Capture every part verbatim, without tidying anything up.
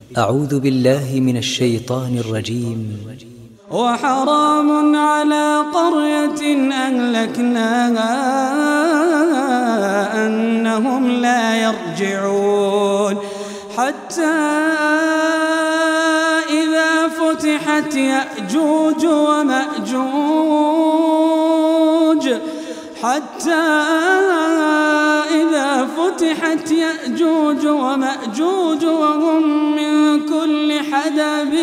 أعوذ بالله من الشيطان الرجيم. وحرام على قرية أهلكناها أنهم لا يرجعون حتى إذا فتحت يأجوج ومأجوج حتى إذا فتحت يأجوج ومأجوج وهم من كل حدب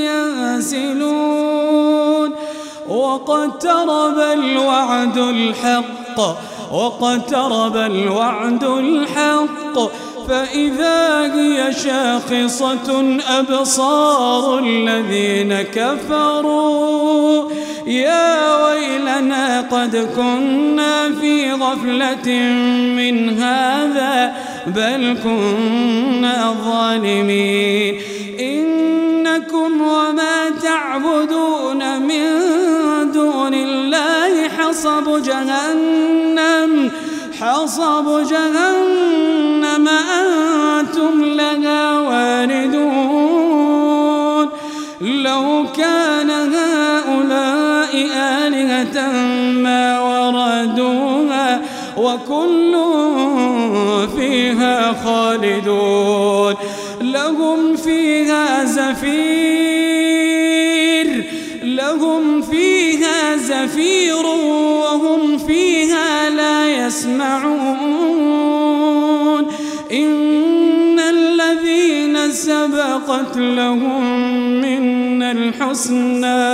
ينسلون واقترب الوعد الحق واقترب الوعد الحق فإذا هي شاخصة أبصار الذين كفروا يا ويلنا قد كنا في غفلة من هذا بل كنا ظالمين إنكم وما تعبدون من دون الله حصب جهنم حصب جهنم أنتم لها واردون لو كان هؤلاء آلهة ما وردوها وكل فيها خالدون لهم فيها زفير لهم فيها زفير وهم فيها لا يسمعون إن الذين سبقت لهم منا الحسنى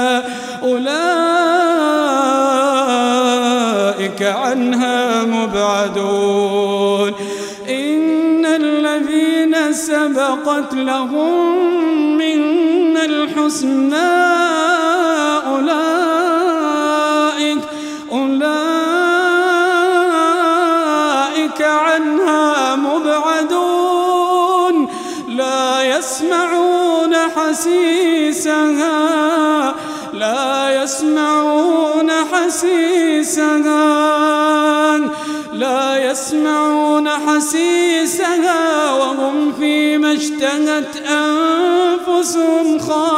أولئك عنها مبعدون إن الذين سبقت لهم منا الحسنى أولئك أولئك عنها مبعدون لا يسمعون حسيسها لا يسمعون حسيسها لا يسمعون حسيسها وهم فيما اشتهت أنفسهم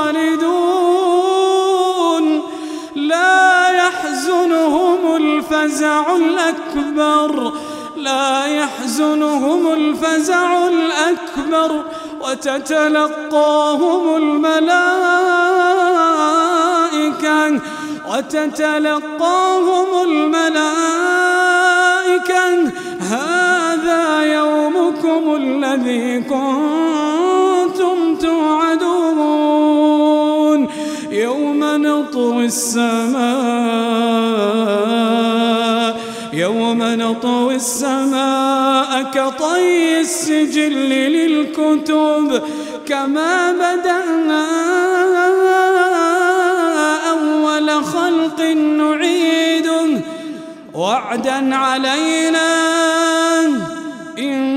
خالدون لا يحزنهم الفزع الأكبر لا يحزنهم الفزع الأكبر وتتلقاهم الملائكة وتتلقاهم الملائكة هذا يومكم الذي كنتم توعدون يوم نطوي السماء يوم نطوي السماء كطي السجل للكتب كما بدأنا أول خلق نعيده وعدا علينا إن